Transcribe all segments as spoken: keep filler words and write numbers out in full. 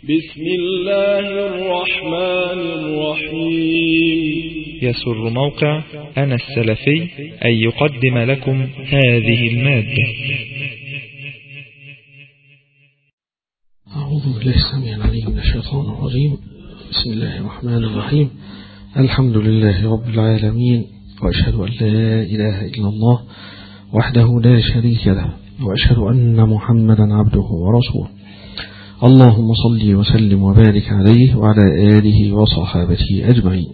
بسم الله الرحمن الرحيم. يسر موقع أنا السلفي أن يقدم لكم هذه المادة. أعوذ بالله السميع العليم من الشيطان الرجيم. بسم الله الرحمن الرحيم. الحمد لله رب العالمين، وأشهد أن لا إله إلا الله وحده لا شريك له، وأشهد أن محمدا عبده ورسوله. اللهم صل وسلم وبارك عليه وعلى آله وصحابته أجمعين.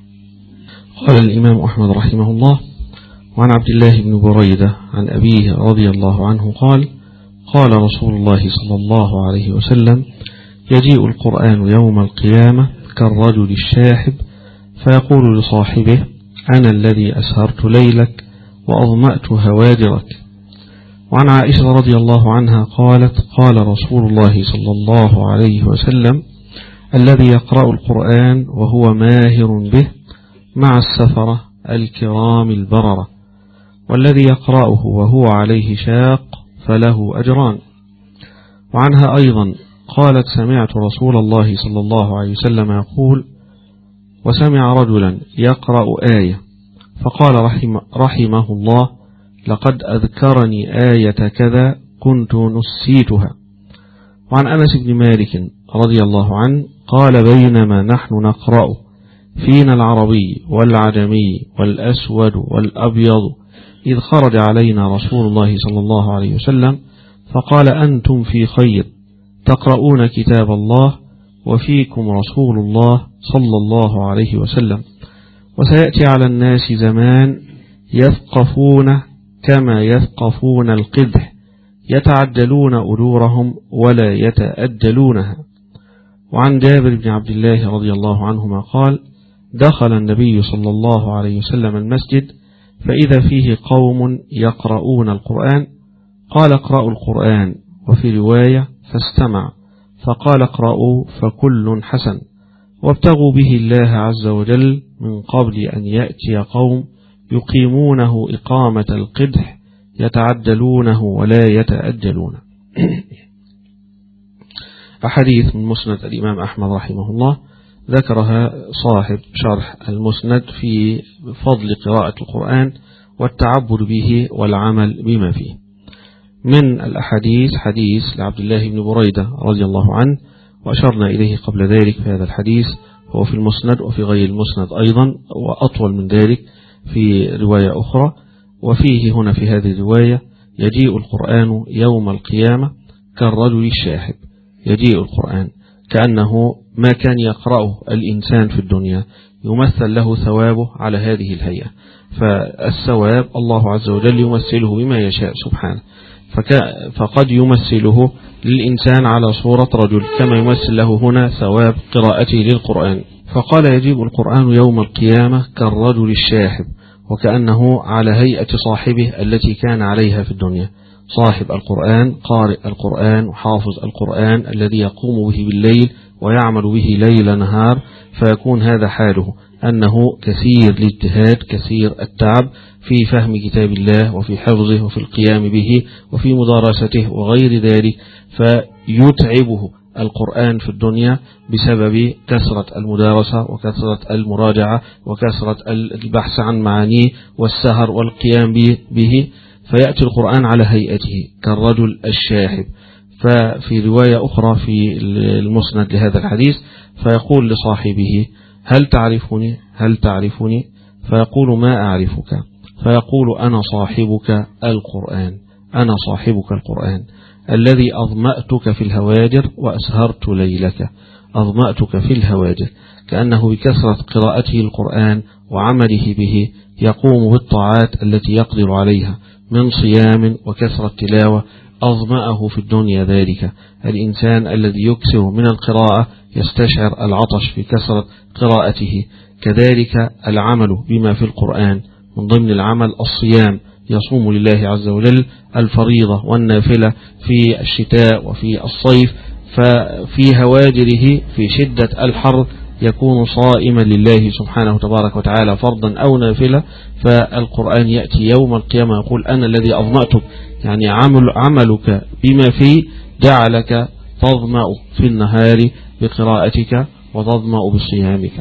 قال الإمام أحمد رحمه الله: وعن عبد الله بن بريدة عن أبيه رضي الله عنه قال: قال رسول الله صلى الله عليه وسلم: يجيء القرآن يوم القيامة كالرجل الشاحب فيقول لصاحبه: أنا الذي أسهرت ليلك وأظمأت هواجرك. وعن عائشة رضي الله عنها قالت: قال رسول الله صلى الله عليه وسلم: الذي يقرأ القرآن وهو ماهر به مع السفرة الكرام البررة، والذي يقرأه وهو عليه شاق فله أجران. وعنها أيضا قالت: سمعت رسول الله صلى الله عليه وسلم يقول: وسمع رجلا يقرأ آية فقال رحم رحمه الله: لقد أذكرني آية كذا كنت نسيتها. وعن أنس بن مالك رضي الله عنه قال: بينما نحن نقرأ فينا العربي والعجمي والأسود والأبيض إذ خرج علينا رسول الله صلى الله عليه وسلم فقال: أنتم في خير، تقرؤون كتاب الله وفيكم رسول الله صلى الله عليه وسلم، وسيأتي على الناس زمان يثقفون كما يثقفون القدح، يتعجلون أجورهم ولا يتأجلونها. وعن جابر بن عبد الله رضي الله عنهما قال: دخل النبي صلى الله عليه وسلم المسجد فإذا فيه قوم يقرؤون القرآن، قال: اقرأوا القرآن، وفي رواية فاستمع، فقال: اقرأوا فكل حسن، وابتغوا به الله عز وجل من قبل أن يأتي قوم يقيمونه إقامة القدح يتعدلونه ولا يتأجلونه. أحاديث من مسند الإمام أحمد رحمه الله ذكرها صاحب شرح المسند في فضل قراءة القرآن والتعبد به والعمل بما فيه. من الأحاديث حديث لعبد الله بن بريدة رضي الله عنه، وأشرنا إليه قبل ذلك في هذا الحديث، هو في المسند وفي غير المسند أيضا، وأطول من ذلك في رواية أخرى. وفيه هنا في هذه الرواية: يجيء القرآن يوم القيامة كالرجل الشاحب. يجيء القرآن كأنه ما كان يقرأه الإنسان في الدنيا يمثل له ثوابه على هذه الهيئة، فالثواب الله عز وجل يمثله بما يشاء سبحانه، فقد يمثله للإنسان على صورة رجل كما يمثل له هنا ثواب قراءته للقرآن. فقال: يجيء القرآن يوم القيامة كالرجل الشاحب، وكأنه على هيئة صاحبه التي كان عليها في الدنيا، صاحب القرآن، قارئ القرآن وحافظ القرآن الذي يقوم به بالليل ويعمل به ليل نهار، فيكون هذا حاله أنه كثير الاجتهاد، كثير التعب في فهم كتاب الله وفي حفظه وفي القيام به وفي مدارسته وغير ذلك، فيتعبه القرآن في الدنيا بسبب كثرة المدارسة وكثرة المراجعة وكثرة البحث عن معانيه والسهر والقيام به، فيأتي القرآن على هيئته كالرجل الشاحب. ففي رواية أخرى في المسند لهذا الحديث: فيقول لصاحبه: هل تعرفني؟ هل تعرفني؟ فيقول: ما أعرفك. فيقول: أنا صاحبك القرآن، أنا صاحبك القرآن الذي أظمأتك في الهواجر وأسهرت ليلك. أظمأتك في الهواجر، كأنه بكثرة قراءته القرآن وعمله به يقوم بالطاعات التي يقدر عليها من صيام وكثرة تلاوة، أظمأه في الدنيا ذلك. الإنسان الذي يكثر من القراءة يستشعر العطش في كثرة قراءته. كذلك العمل بما في القرآن، من ضمن العمل الصيام، يصوم لله عز وجل الفريضة والنافلة في الشتاء وفي الصيف، ففي هواجره في شدة الحر يكون صائما لله سبحانه تبارك وتعالى فرضا أو نافلة. فالقرآن يأتي يوم القيامة يقول: أنا الذي أظمأتك، يعني عمل عملك بما فيه جعلك تظمأ في النهار بقراءتك وتظمأ بصيامك.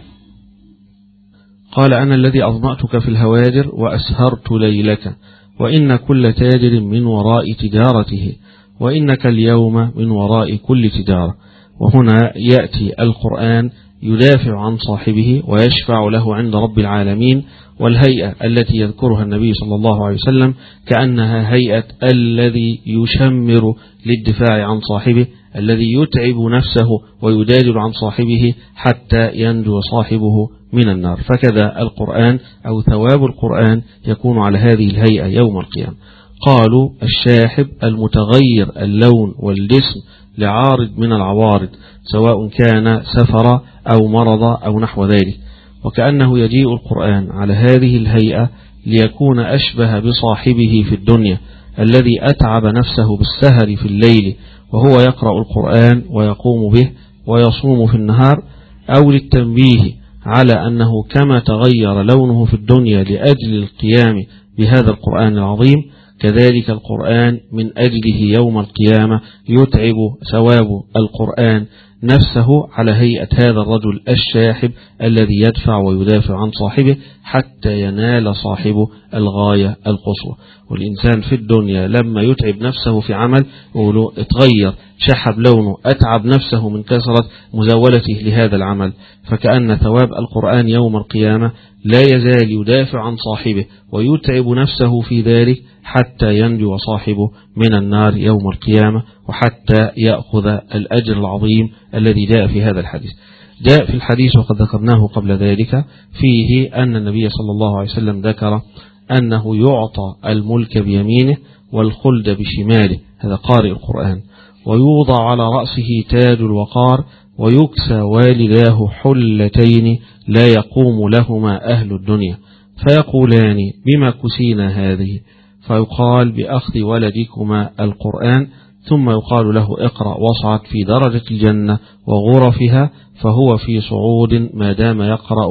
قال أنا الذي أظمأتك في الهواجر وأسهرت ليلك، وإن كل تاجر من وراء تجارته، وإنك اليوم من وراء كل تجارة. وهنا يأتي القرآن يدافع عن صاحبه ويشفع له عند رب العالمين، والهيئة التي يذكرها النبي صلى الله عليه وسلم كأنها هيئة الذي يشمر للدفاع عن صاحبه، الذي يتعب نفسه ويدادل عن صاحبه حتى ينجو صاحبه من النار. فكذا القرآن أو ثواب القرآن يكون على هذه الهيئة يوم القيامة. قالوا الشاحب المتغير اللون والجسم لعارض من العوارض، سواء كان سفر أو مرض أو نحو ذلك، وكأنه يجيء القرآن على هذه الهيئة ليكون أشبه بصاحبه في الدنيا الذي أتعب نفسه بالسهر في الليل وهو يقرأ القرآن ويقوم به ويصوم في النهار، أو للتنبيه على أنه كما تغير لونه في الدنيا لأجل القيام بهذا القرآن العظيم، كذلك القرآن من أجله يوم القيامة يتعب ثواب القرآن نفسه على هيئة هذا الرجل الشاحب الذي يدفع ويدافع عن صاحبه حتى ينال صاحبه الغاية القصوى. والإنسان في الدنيا لما يتعب نفسه في عمل يقولوا اتغير شحب لونه، أتعب نفسه من كثرة مزاولته لهذا العمل، فكأن ثواب القرآن يوم القيامة لا يزال يدافع عن صاحبه ويتعب نفسه في ذلك حتى ينجو صاحبه من النار يوم القيامة، وحتى يأخذ الأجر العظيم الذي جاء في هذا الحديث. جاء في الحديث وقد ذكرناه قبل ذلك فيه أن النبي صلى الله عليه وسلم ذكر أنه يعطى الملك بيمينه والخلد بشماله، هذا قارئ القرآن، ويوضع على رأسه تاج الوقار، ويكسى والداه حلتين لا يقوم لهما أهل الدنيا، فيقولان بما كسينا هذه؟ فيقال بأخذ ولدكما القرآن، ثم يقال له اقرأ واصعد في درجة الجنة وغرفها، فهو في صعود ما دام يقرأ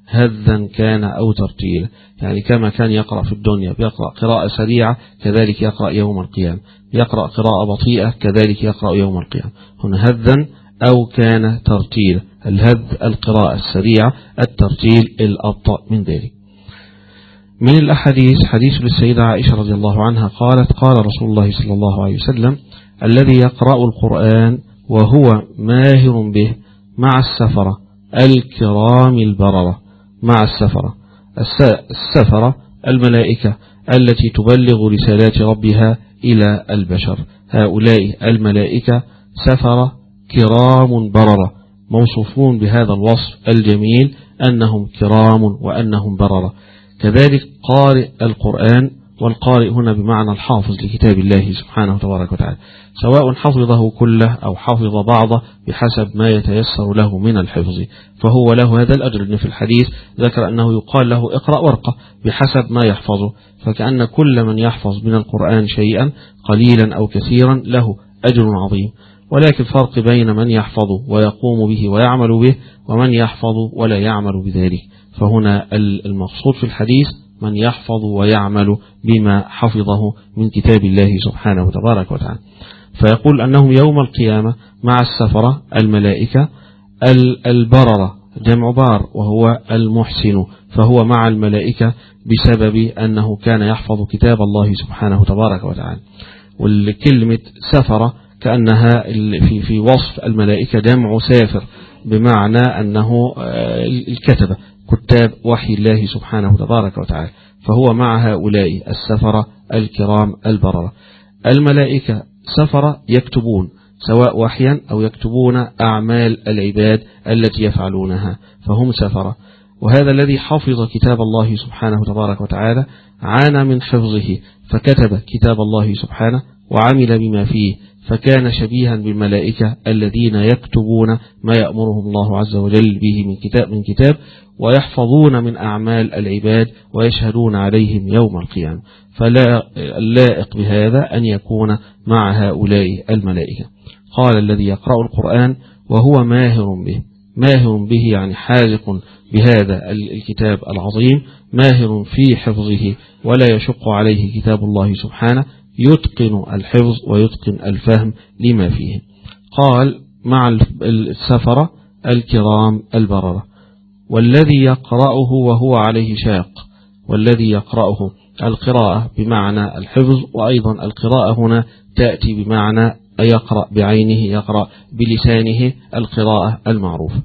هذا كان أو ترتيلا، يعني كما كان يقرأ في الدنيا بيقرأ قراءة سريعة كذلك يقرأ يوم القيامة، يقرأ قراءة بطيئة كذلك يقرأ يوم القيامة. هنا هذا أو كان ترتيلا، الهذ القراءة السريعة، الترتيل الأبطأ من ذلك. من الأحاديث حديث للسيدة عائشة رضي الله عنها قالت قال رسول الله صلى الله عليه وسلم الذي يقرأ القرآن وهو ماهر به مع السفرة الكرام البررة. مع السفرة، السفرة الملائكة التي تبلغ رسالات ربها إلى البشر، هؤلاء الملائكة سفرة كرام بررة، موصوفون بهذا الوصف الجميل أنهم كرام وأنهم بررة. كذلك قارئ القرآن، والقارئ هنا بمعنى الحافظ لكتاب الله سبحانه وتبارك وتعالى، سواء حفظه كله أو حفظ بعضه بحسب ما يتيسر له من الحفظ، فهو له هذا الأجر. إن في الحديث ذكر أنه يقال له اقرأ ورقة بحسب ما يحفظه، فكأن كل من يحفظ من القرآن شيئا قليلا أو كثيرا له أجر عظيم. ولكن فرق بين من يحفظه ويقوم به ويعمل به ومن يحفظ ولا يعمل بذلك. فهنا المقصود في الحديث من يحفظ ويعمل بما حفظه من كتاب الله سبحانه وتبارك وتعالى. فيقول أنهم يوم القيامة مع السفرة الملائكة البررة، جمع بار وهو المحسن، فهو مع الملائكة بسبب أنه كان يحفظ كتاب الله سبحانه وتبارك وتعالى. والكلمة سفرة كأنها في في وصف الملائكة جمع سافر، بمعنى أنه الكتبة كتاب وحي الله سبحانه وتبارك وتعالى، فهو مع هؤلاء السفرة الكرام البررة. الملائكة سفرة يكتبون سواء وحيا أو يكتبون أعمال العباد التي يفعلونها، فهم سفرة. وهذا الذي حفظ كتاب الله سبحانه وتبارك وتعالى عانى من حفظه فكتب كتاب الله سبحانه وعمل بما فيه، فكان شبيها بالملائكة الذين يكتبون ما يأمرهم الله عز وجل به من كتاب من كتاب ويحفظون من أعمال العباد ويشهدون عليهم يوم القيامة. فلا اللائق بهذا أن يكون مع هؤلاء الملائكة. قال الذي يقرأ القرآن وهو ماهر به، ماهر به يعني حاذق بهذا الكتاب العظيم، ماهر في حفظه ولا يشق عليه كتاب الله سبحانه، يتقن الحفظ ويتقن الفهم لما فيه. قال مع السفرة الكرام البررة. والذي يقرأه وهو عليه شاق، والذي يقرأه القراءة بمعنى الحفظ، وأيضا القراءة هنا تأتي بمعنى يقرأ بعينه، يقرأ بلسانه القراءة المعروفة.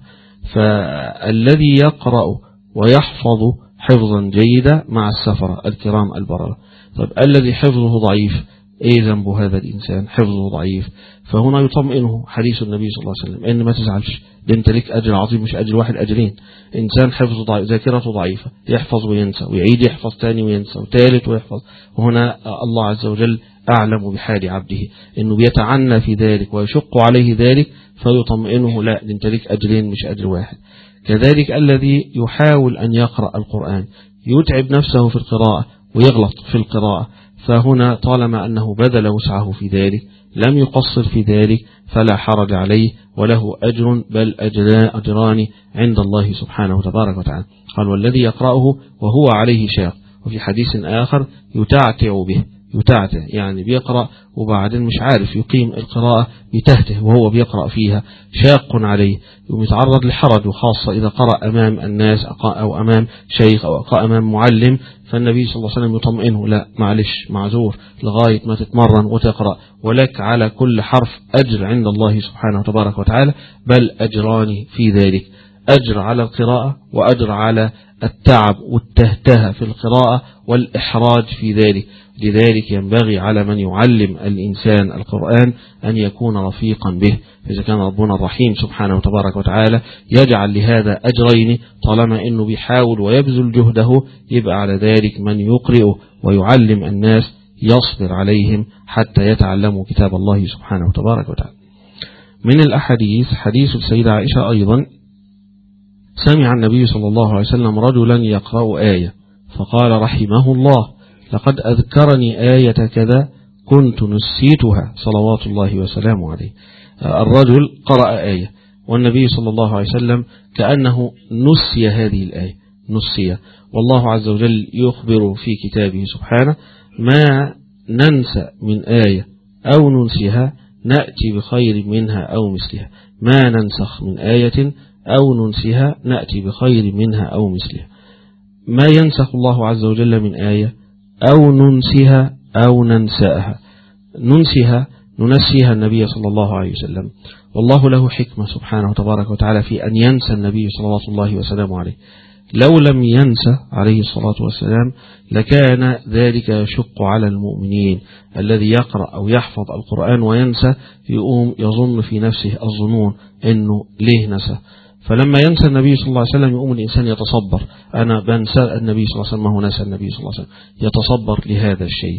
فالذي يقرأ ويحفظ حفظا جيدا مع السفرة الكرام البررة. طيب الذي حفظه ضعيف، ايه ذنب هذا الإنسان؟ حفظه ضعيف، فهنا يطمئنه حديث النبي صلى الله عليه وسلم ان ما تزعلش، ده انت لك أجر عظيم، مش أجر واحد، أجرين. إنسان حفظه ضعيف، ذاكرته ضعيفة، يحفظ وينسى ويعيد يحفظ تاني وينسى وثالث ويحفظ، وهنا الله عز وجل أعلم بحال عبده إنه بيتعنى في ذلك ويشق عليه ذلك، فيطمئنه لا، ده انت لك أجرين مش أجر واحد. كذلك الذي يحاول أن يقرأ القرآن يتعب نفسه في القراءة ويغلط في القراءة، فهنا طالما أنه بذل وسعه في ذلك لم يقصر في ذلك فلا حرج عليه، وله أجر بل أجران عند الله سبحانه وتبارك وتعالى. قال والذي يقرأه وهو عليه شاق، وفي حديث آخر يتعتع به، يتعتع يعني بيقرأ وبعدين مش عارف يقيم القراءة، يتهته وهو بيقرأ فيها، شاق عليه، يتعرض لحرج، وخاصة إذا قرأ أمام الناس أو أمام شيخ أو أمام معلم، فالنبي صلى الله عليه وسلم يطمئنه لا معلش معذور لغاية ما تتمرن وتقرأ، ولك على كل حرف أجر عند الله سبحانه وتبارك وتعالى، بل أجران في ذلك، أجر على القراءة وأجر على التعب والتهته في القراءة والإحراج في ذلك. لذلك ينبغي على من يعلم الإنسان القرآن أن يكون رفيقا به، إذا كان ربنا الرحيم سبحانه وتبارك وتعالى يجعل لهذا أجرين، طالما أنه بيحاول ويبذل جهده، يبقى على ذلك من يقرئ ويعلم الناس يصبر عليهم حتى يتعلموا كتاب الله سبحانه وتبارك وتعالى. من الأحاديث حديث السيدة عائشة أيضا، سمع النبي صلى الله عليه وسلم رجلا يقرأ آية فقال رحمه الله لقد أذكرني آية كذا كنت نسيتها صلوات الله وسلامه عليه. الرجل قرأ آية والنبي صلى الله عليه وسلم كأنه نسي هذه الآية، نسي، والله عز وجل يخبر في كتابه سبحانه ما ننسى من آية أو ننسيها نأتي بخير منها أو مثلها، ما ننسخ من آية أو ننسيها نأتي بخير منها أو مثلها. ما ينسخ الله عز وجل من آية أو ننسيها أو ننساها، ننسيها ننسيها النبي صلى الله عليه وسلم، والله له حكمة سبحانه وتبارك وتعالى في أن ينسى النبي صلى الله وسلم عليه. لو لم ينسى عليه الصلاة والسلام لكان ذلك يشق على المؤمنين، الذي يقرأ أو يحفظ القرآن وينسى يقوم يظن في نفسه الظنون أنه ليه نسى، فلما ينسى النبي صلى الله عليه وسلم يقوم الإنسان يتصبر، أنا بنسى النبي صلى الله عليه وسلم، ما هو نسى النبي صلى الله عليه وسلم، يتصبر لهذا الشيء.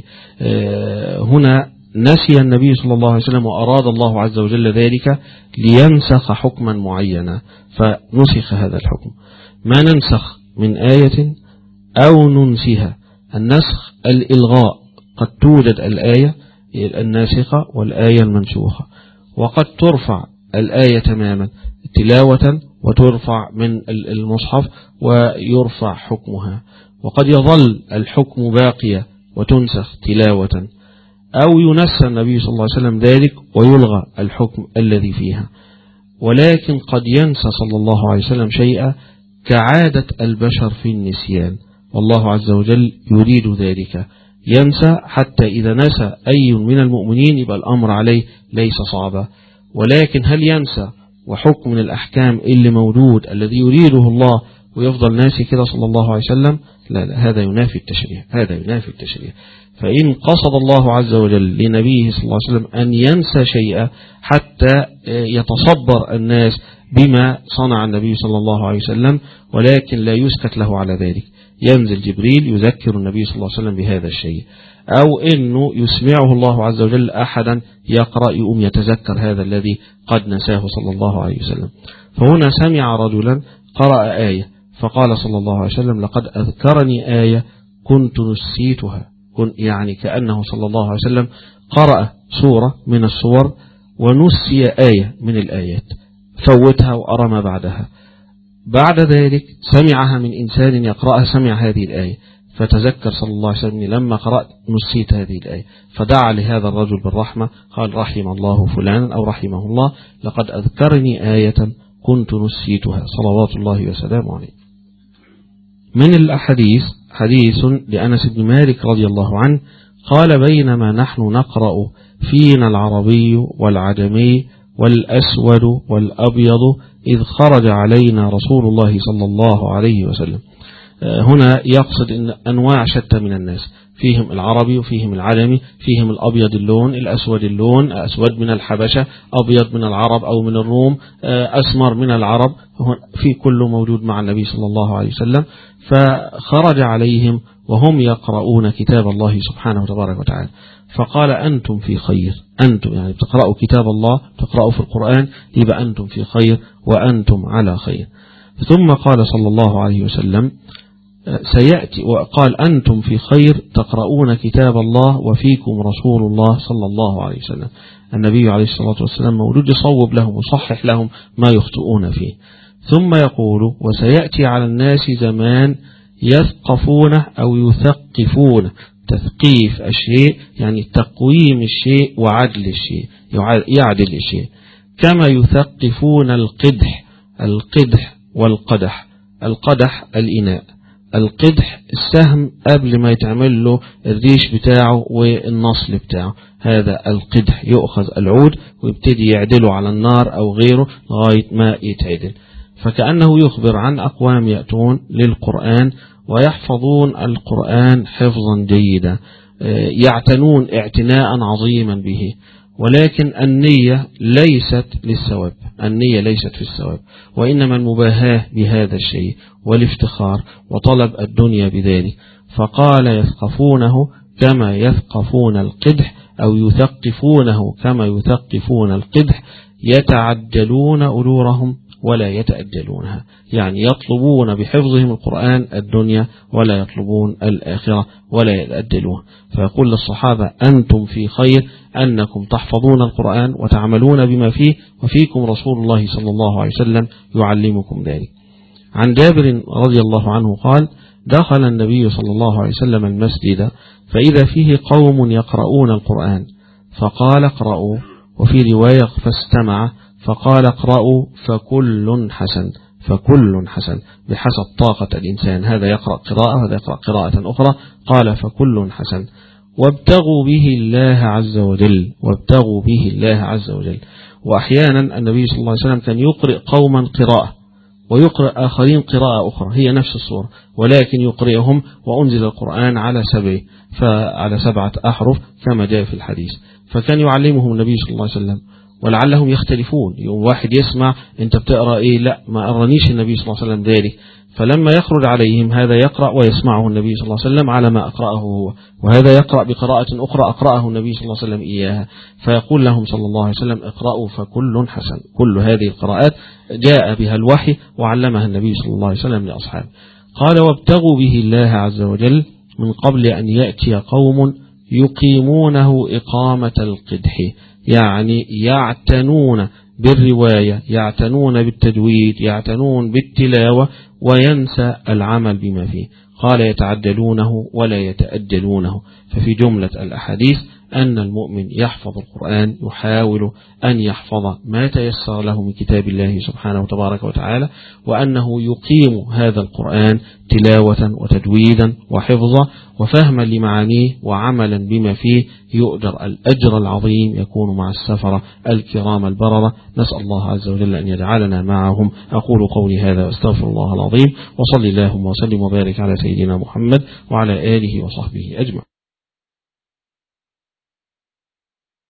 هنا نسي النبي صلى الله عليه وسلم وأراد الله عز وجل ذلك لينسخ حكما معينا فنسخ هذا الحكم. ما ننسخ من آية أو ننسيها، النسخ الإلغاء، قد توجد الآية الناسخة والآية المنسوخة، وقد ترفع الآية تماما تلاوة وترفع من المصحف ويرفع حكمها، وقد يظل الحكم باقية وتنسخ تلاوة، أو ينسى النبي صلى الله عليه وسلم ذلك ويلغى الحكم الذي فيها. ولكن قد ينسى صلى الله عليه وسلم شيئا كعادة البشر في النسيان، والله عز وجل يريد ذلك، ينسى حتى إذا نسى أي من المؤمنين يبقى الأمر عليه ليس صعبا. ولكن هل ينسى وحكم من الأحكام اللي موجود الذي يريده الله ويفضل ناسي كده صلى الله عليه وسلم؟ لا, لا هذا ينافي التشريع، هذا ينافي التشريع. فإن قصد الله عز وجل لنبيه صلى الله عليه وسلم أن ينسى شيئا حتى يتصبر الناس بما صنع النبي صلى الله عليه وسلم، ولكن لا يسكت له على ذلك، ينزل جبريل يذكر النبي صلى الله عليه وسلم بهذا الشيء، أو أنه يسمعه الله عز وجل أحدا يقرأ يقوم يتذكر هذا الذي قد نساه صلى الله عليه وسلم. فهنا سمع رجلا قرأ آية فقال صلى الله عليه وسلم لقد أذكرني آية كنت نسيتها، يعني كأنه صلى الله عليه وسلم قرأ سورة من السور ونسي آية من الآيات، فوتها وأرى ما بعدها، بعد ذلك سمعها من إنسان يقرأها، سمع هذه الآية فتذكر صلى الله عليه وسلم لما قرأت نسيت هذه الآية، فدعا لهذا الرجل بالرحمة، قال رحم الله فلانا أو رحمه الله، لقد أذكرني آية كنت نسيتها صلوات الله وسلامه عليه. من الأحاديث حديث لأنس بن مالك رضي الله عنه قال بينما نحن نقرأ فينا العربي والعجمي والأسود والأبيض إذ خرج علينا رسول الله صلى الله عليه وسلم. هنا يقصد إن أنواع شتى من الناس، فيهم العربي وفيهم العجمي، فيهم الأبيض اللون، الأسود اللون، أسود من الحبشة، أبيض من العرب أو من الروم، أسمر من العرب، في كله موجود مع النبي صلى الله عليه وسلم. فخرج عليهم وهم يقرؤون كتاب الله سبحانه وتبارك وتعالى، فقال أنتم في خير، أنتم يعني بتقرأوا كتاب الله، تقرأوا في القرآن، يبقى أنتم في خير وأنتم على خير. ثم قال صلى الله عليه وسلم سيأتي، وقال أنتم في خير تقرؤون كتاب الله وفيكم رسول الله صلى الله عليه وسلم. النبي عليه الصلاة والسلام مولود يصوب لهم ويصحح لهم ما يخطئون فيه. ثم يقول وسيأتي على الناس زمان يثقفونه أو يثقفونه، تثقيف الشيء يعني تقويم الشيء وعدل الشيء، يعدل الشيء، كما يثقفون القدح، القدح والقدح، القدح الإناء، القدح السهم قبل ما يتعمل له الريش بتاعه والنصل بتاعه، هذا القدح، يؤخذ العود ويبتدي يعدله على النار أو غيره لغاية ما يتعدل. فكأنه يخبر عن أقوام يأتون للقرآن ويحفظون القرآن حفظا جيدا، يعتنون اعتناء عظيما به، ولكن النية ليست للثواب، النية ليست في الثواب، وإنما المباهاة بهذا الشيء والافتخار وطلب الدنيا بذلك. فقال يثقفونه كما يثقفون القدح أو يثقفونه كما يثقفون القدح، يتعجلون أجورهم ولا يتأجلونها، يعني يطلبون بحفظهم القرآن الدنيا ولا يطلبون الآخرة ولا يتأجلوها. فيقول للصحابة أنتم في خير أنكم تحفظون القرآن وتعملون بما فيه، وفيكم رسول الله صلى الله عليه وسلم يعلمكم ذلك. عن جابر رضي الله عنه قال دخل النبي صلى الله عليه وسلم المسجد فإذا فيه قوم يقرؤون القرآن فقال اقرأوا، وفي رواية فاستمع فقال اقرأوا فكل حسن، فكل حسن بحسب طاقة الإنسان، هذا يقرأ قراءة وهذا يقرأ قراءة أخرى، قال فكل حسن، وابتغوا به الله عز وجل، وابتغوا به الله عز وجل. وأحيانا النبي صلى الله عليه وسلم كان يقرأ قوما قراءة ويقرأ آخرين قراءة أخرى هي نفس الصورة، ولكن يقرئهم وأنزل القرآن على سبع فعلى سبعة أحرف كما جاء في الحديث. فكان يعلمهم النبي صلى الله عليه وسلم، ولعلهم يختلفون، يوم واحد يسمع انت بتقرأ ايه، لا ما أرانيش النبي صلى الله عليه وسلم ذلك، فلما يخرج عليهم هذا يقرأ ويسمعه النبي صلى الله عليه وسلم على ما أقرأه هو، وهذا يقرأ بقراءة أخرى أقرأه النبي صلى الله عليه وسلم إياها، فيقول لهم صلى الله عليه وسلم اقرأوا فكل حسن. كل هذه القراءات جاء بها الوحي وعلمها النبي صلى الله عليه وسلم لأصحابه. قال وابتغوا به الله عز وجل من قبل أن يأتي قوم يقيمونه إقامة القدح، يعني يعتنون بالرواية، يعتنون بالتجويد، يعتنون بالتلاوة، وينسى العمل بما فيه. قال يتعجلونه ولا يتأجلونه. ففي جملة الأحاديث أن المؤمن يحفظ القرآن، يحاول أن يحفظ ما تيسر له من كتاب الله سبحانه وتبارك وتعالى، وأنه يقيم هذا القرآن تلاوة وتجويدا وحفظا وفهما لمعانيه وعملا بما فيه، يؤجر الأجر العظيم، يكون مع السفرة الكرام البررة. نسأل الله عز وجل أن يجعلنا معهم. أقول قولي هذا واستغفر الله العظيم، وصلي اللهم وسلم وبارك على سيدنا محمد وعلى آله وصحبه أجمع.